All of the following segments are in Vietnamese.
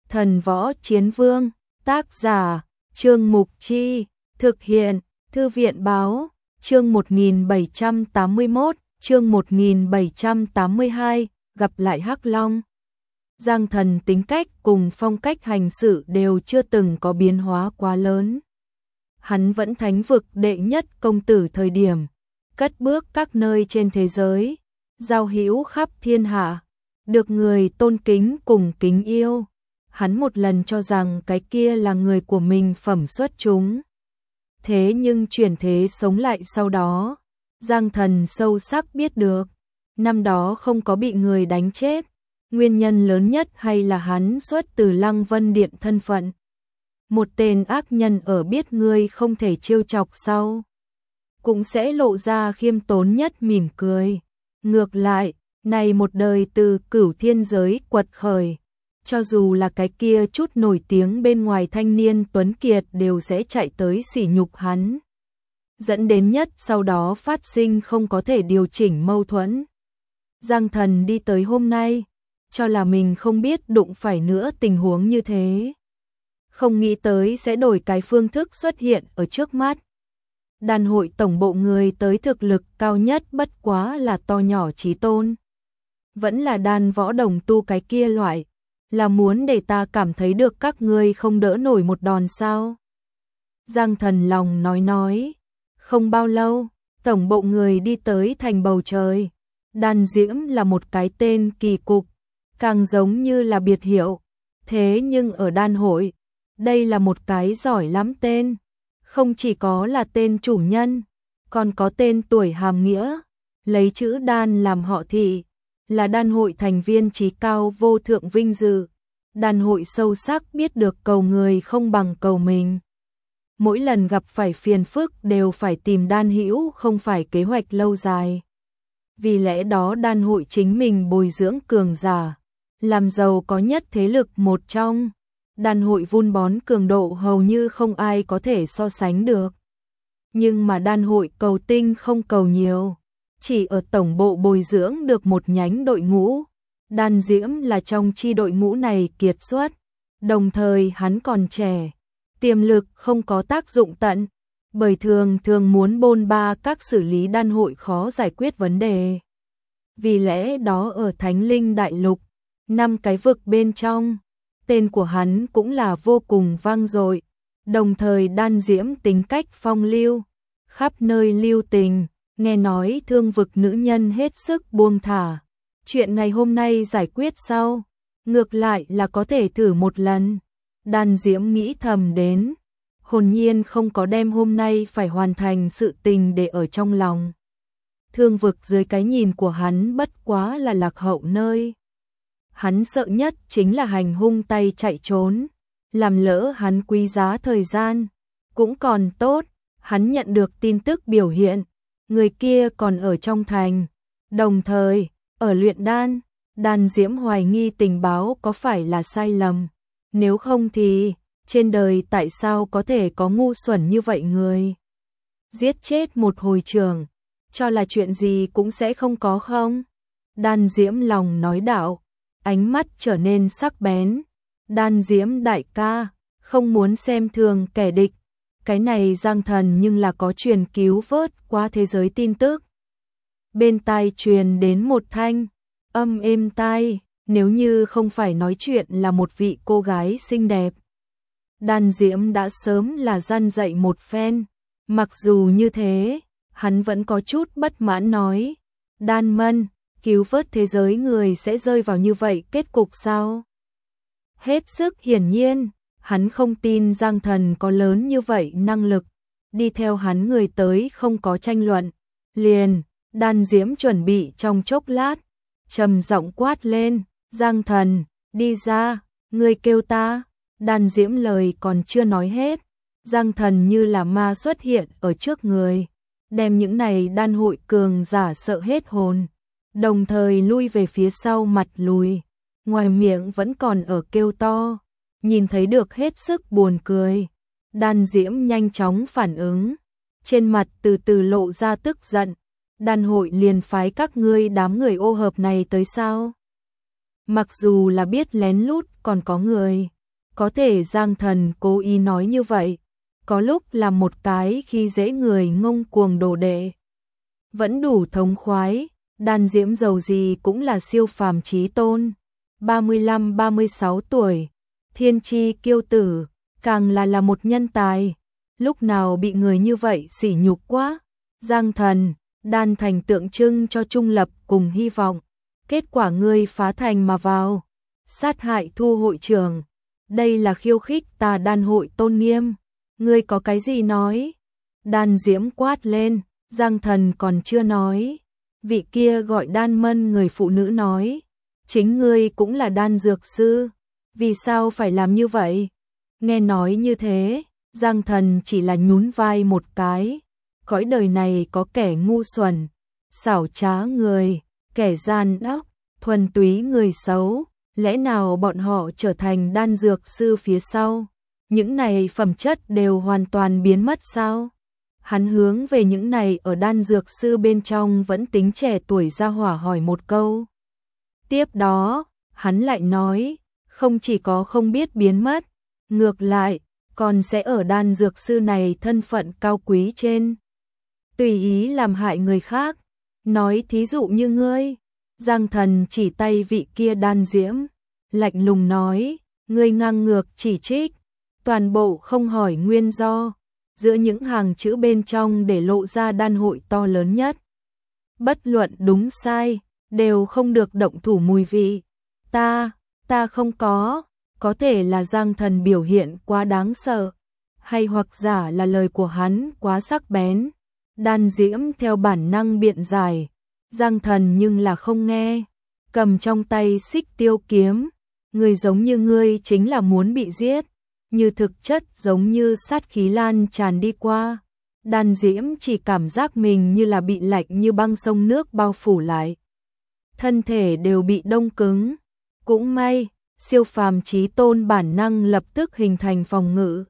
Thần Võ Chiến Vương, tác giả, Trương Mục Chi, thực hiện, Thư viện Báo, chương 1781, chương 1782, gặp lại Hắc Long. Giang Thần tính cách cùng phong cách hành xử đều chưa từng có biến hóa quá lớn. Hắn vẫn thánh vực đệ nhất công tử thời điểm, cất bước các nơi trên thế giới, giao hữu khắp thiên hạ, được người tôn kính cùng kính yêu. Hắn một lần cho rằng cái kia là người của mình phẩm xuất chúng. Thế nhưng chuyển thế sống lại sau đó, Giang Thần sâu sắc biết được, năm đó không có bị người đánh chết, nguyên nhân lớn nhất hay là hắn xuất từ Lăng Vân Điện thân phận. Một tên ác nhân ở biết ngươi không thể trêu chọc sau, cũng sẽ lộ ra khiêm tốn nhất mỉm cười. Ngược lại, này một đời từ cửu thiên giới quật khởi, cho dù là cái kia chút nổi tiếng bên ngoài thanh niên tuấn kiệt đều sẽ chạy tới sỉ nhục hắn. Dẫn đến nhất sau đó phát sinh không có thể điều chỉnh mâu thuẫn. Giang Thần đi tới hôm nay, cho là mình không biết đụng phải nữa tình huống như thế. Không nghĩ tới sẽ đổi cái phương thức xuất hiện ở trước mắt. Đàn hội tổng bộ người tới thực lực cao nhất bất quá là to nhỏ chí tôn. Vẫn là đàn võ đồng tu cái kia loại, là muốn để ta cảm thấy được các ngươi không đỡ nổi một đòn sao. Giang Thần lòng nói. Không bao lâu, tổng bộ người đi tới thành bầu trời. Đan Diễm là một cái tên kỳ cục, càng giống như là biệt hiệu. Thế nhưng ở đan hội, đây là một cái giỏi lắm tên. Không chỉ có là tên chủ nhân, còn có tên tuổi hàm nghĩa. Lấy chữ đan làm họ thị, là đan hội thành viên chí cao vô thượng vinh dự. Đan hội sâu sắc biết được cầu người không bằng cầu mình. Mỗi lần gặp phải phiền phức đều phải tìm đan hữu, không phải kế hoạch lâu dài. Vì lẽ đó đan hội chính mình bồi dưỡng cường giả, làm giàu có nhất thế lực một trong. Đan hội vun bón cường độ hầu như không ai có thể so sánh được. Nhưng mà đan hội cầu tinh không cầu nhiều, chỉ ở tổng bộ bồi dưỡng được một nhánh đội ngũ. Đan Diễm là trong chi đội ngũ này kiệt xuất, đồng thời hắn còn trẻ, tiềm lực không có tác dụng tận, bởi thường muốn bôn ba các xử lý đan hội khó giải quyết vấn đề. Vì lẽ đó ở Thánh Linh Đại Lục, 5 cái vực bên trong, tên của hắn cũng là vô cùng vang dội. Đồng thời Đan Diễm tính cách phong lưu, khắp nơi lưu tình, nghe nói thương vực nữ nhân hết sức buông thả. Chuyện ngày hôm nay giải quyết sau, ngược lại là có thể thử một lần. Đan Diễm nghĩ thầm đến, hồn nhiên không có đem hôm nay phải hoàn thành sự tình để ở trong lòng. Thương vực dưới cái nhìn của hắn bất quá là lạc hậu nơi. Hắn sợ nhất chính là hành hung tay chạy trốn, làm lỡ hắn quý giá thời gian. Cũng còn tốt, hắn nhận được tin tức biểu hiện, người kia còn ở trong thành, đồng thời ở luyện đan. Đan Diễm hoài nghi tình báo có phải là sai lầm, nếu không thì trên đời tại sao có thể có ngu xuẩn như vậy người. Giết chết một hồi trưởng, cho là chuyện gì cũng sẽ không có không? Đan Diễm lòng nói đạo, ánh mắt trở nên sắc bén. Đan Diễm đại ca, không muốn xem thường kẻ địch. Cái này Giang Thần nhưng là có truyền cứu vớt qua thế giới tin tức. Bên tai truyền đến một thanh âm êm tai, nếu như không phải nói chuyện là một vị cô gái xinh đẹp, Đan Diễm đã sớm là răn dạy một phen. Mặc dù như thế, hắn vẫn có chút bất mãn nói, Đan Mân, cứu vớt thế giới người sẽ rơi vào như vậy kết cục sao? Hết sức hiển nhiên, hắn không tin Giang Thần có lớn như vậy năng lực. Đi theo hắn người tới không có tranh luận. Liền, Đan Diễm chuẩn bị trong chốc lát, trầm giọng quát lên, Giang Thần, đi ra, ngươi kêu ta. Đan Diễm lời còn chưa nói hết, Giang Thần như là ma xuất hiện ở trước người, đem những này đan hội cường giả sợ hết hồn, đồng thời lui về phía sau mặt lùi, ngoài miệng vẫn còn ở kêu to, nhìn thấy được hết sức buồn cười. Đan Diễm nhanh chóng phản ứng, trên mặt từ từ lộ ra tức giận, đan hội liền phái các ngươi đám người ô hợp này tới sao? Mặc dù là biết lén lút còn có người Có thể Giang Thần cố ý nói như vậy, có lúc là một cái khi dễ người ngông cuồng đồ đệ. Vẫn đủ thống khoái, Đan Diễm dầu gì cũng là siêu phàm chí tôn, 35-36 tuổi, thiên chi kiêu tử, càng là một nhân tài, lúc nào bị người như vậy sỉ nhục quá. Giang Thần, Đan Thành tượng trưng cho trung lập cùng hy vọng, kết quả ngươi phá thành mà vào, sát hại Thu hội trưởng, đây là khiêu khích ta Đan hội tôn nghiêm, ngươi có cái gì nói? Đan Diễm quát lên, Giang Thần còn chưa nói, vị kia gọi Đan Mân người phụ nữ nói, chính ngươi cũng là đan dược sư, vì sao phải làm như vậy? Nghe nói như thế, Giang Thần chỉ là nhún vai một cái, cõi đời này có kẻ ngu xuẩn, xảo trá người, kẻ gian ác, thuần túy người xấu, lẽ nào bọn họ trở thành đan dược sư phía sau? Những này phẩm chất đều hoàn toàn biến mất sao? Hắn hướng về những này ở đan dược sư bên trong vẫn tính trẻ tuổi ra hỏa hỏi một câu. Tiếp đó, hắn lại nói, không chỉ có không biết biến mất, ngược lại, còn sẽ ở đan dược sư này thân phận cao quý trên. Tùy ý làm hại người khác, nói thí dụ như ngươi. Giang Thần chỉ tay vị kia Đan Diễm, lạnh lùng nói, ngươi ngang ngược chỉ trích, toàn bộ không hỏi nguyên do, giữa những hàng chữ bên trong để lộ ra đan hội to lớn nhất. Bất luận đúng sai, đều không được động thủ mùi vị. Ta không có thể là Giang Thần biểu hiện quá đáng sợ, hay hoặc giả là lời của hắn quá sắc bén. Đan Diễm theo bản năng biện giải, Giang Thần nhưng là không nghe, cầm trong tay xích tiêu kiếm, người giống như ngươi chính là muốn bị giết, như thực chất giống như sát khí lan tràn đi qua. Đan Diễm chỉ cảm giác mình như là bị lạnh như băng sông nước bao phủ lại, thân thể đều bị đông cứng. Cũng may, siêu phàm chí tôn bản năng lập tức hình thành phòng ngự.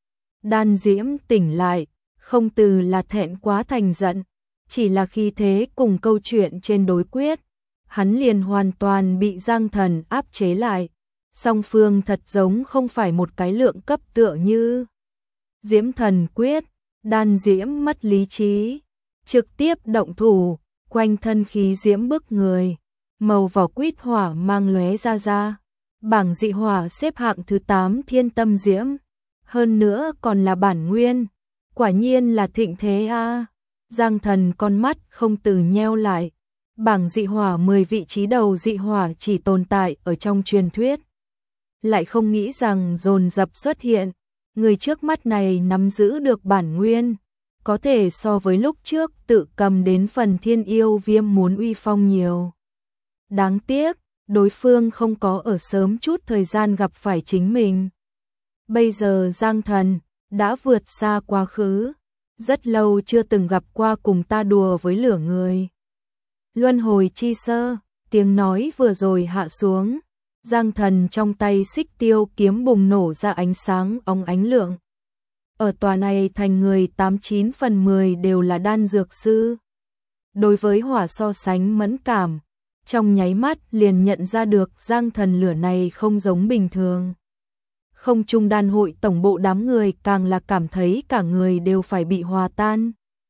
Đan Diễm tỉnh lại, không từ là thẹn quá thành giận, chỉ là khi thế cùng câu chuyện trên đối quyết, hắn liền hoàn toàn bị Giang Thần áp chế lại. Song phương thật giống không phải một cái lượng cấp tựa như Diễm Thần quyết, Đan Diễm mất lý trí, trực tiếp động thủ, quanh thân khí diễm bức người, màu vỏ quýt hỏa mang lóe ra. Bảng dị hỏa xếp hạng thứ 8 thiên tâm diễm, hơn nữa còn là bản nguyên, quả nhiên là thịnh thế a. Giang Thần con mắt không từ nheo lại, bảng dị hỏa 10 vị trí đầu dị hỏa chỉ tồn tại ở trong truyền thuyết, lại không nghĩ rằng dồn dập xuất hiện, người trước mắt này nắm giữ được bản nguyên, có thể so với lúc trước tự cầm đến phần thiên yêu viêm muốn uy phong nhiều. Đáng tiếc, đối phương không có ở sớm chút thời gian gặp phải chính mình. Bây giờ Giang Thần đã vượt xa quá khứ, rất lâu chưa từng gặp qua cùng ta đùa với lửa người. Luân hồi chi sơ, tiếng nói vừa rồi hạ xuống, Giang Thần trong tay xích tiêu kiếm bùng nổ ra ánh sáng óng ánh lượng. Ở tòa này thành người 89 phần 10 đều là đan dược sư. Đối với hỏa so sánh mẫn cảm, trong nháy mắt liền nhận ra được Giang Thần lửa này không giống bình thường. Không trung đan hội tổng bộ đám người càng là cảm thấy cả người đều phải bị hòa tan.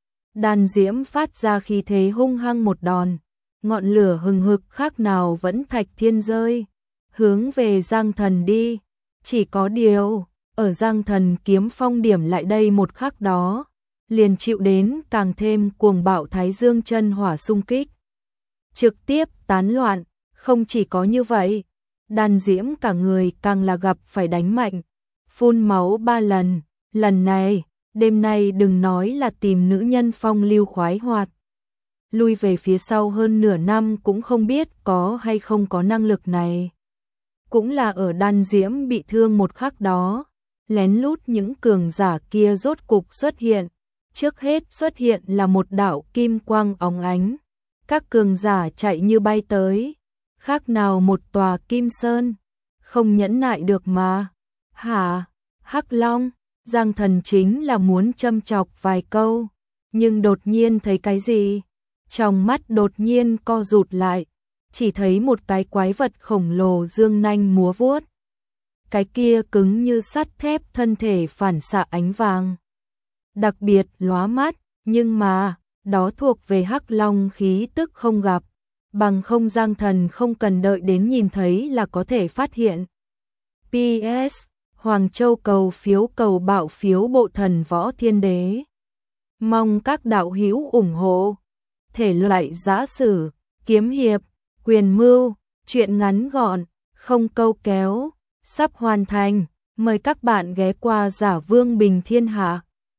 Đan Diễm phát ra khí thế hung hăng một đòn, ngọn lửa hừng hực khác nào vẫn thạch thiên rơi, hướng về Giang Thần đi. Chỉ có điều, ở Giang Thần kiếm phong điểm lại đây một khắc đó, liền chịu đến càng thêm cuồng bạo thái dương chân hỏa xung kích, trực tiếp tán loạn. Không chỉ có như vậy, Đan Diễm cả người càng là gặp phải đánh mạnh, phun máu 3 lần. Lần này, đêm nay đừng nói là tìm nữ nhân phong lưu khoái hoạt, lui về phía sau hơn nửa năm cũng không biết có hay không có năng lực này. Cũng là ở Đan Diễm bị thương một khắc đó, lén lút những cường giả kia rốt cục xuất hiện. Trước hết xuất hiện là một đạo kim quang óng ánh, các cường giả chạy như bay tới, khác nào một tòa kim sơn, không nhẫn nại được mà. Hả? Hắc Long? Giang Thần chính là muốn châm chọc vài câu, nhưng đột nhiên thấy cái gì? Trong mắt đột nhiên co rụt lại, chỉ thấy một cái quái vật khổng lồ dương nanh múa vuốt, cái kia cứng như sắt thép thân thể phản xạ ánh vàng. Đặc biệt lóa mắt, nhưng mà, đó thuộc về Hắc Long khí tức không gặp, bằng không Giang Thần không cần đợi đến nhìn thấy là có thể phát hiện. PS, Hoàng Châu cầu bạo phiếu bộ thần võ thiên đế. Mong các đạo hữu ủng hộ. Thể loại giã sử, kiếm hiệp, quyền mưu, truyện ngắn gọn, không câu kéo, sắp hoàn thành. Mời các bạn ghé qua Giả Vương Bình Thiên Hạ.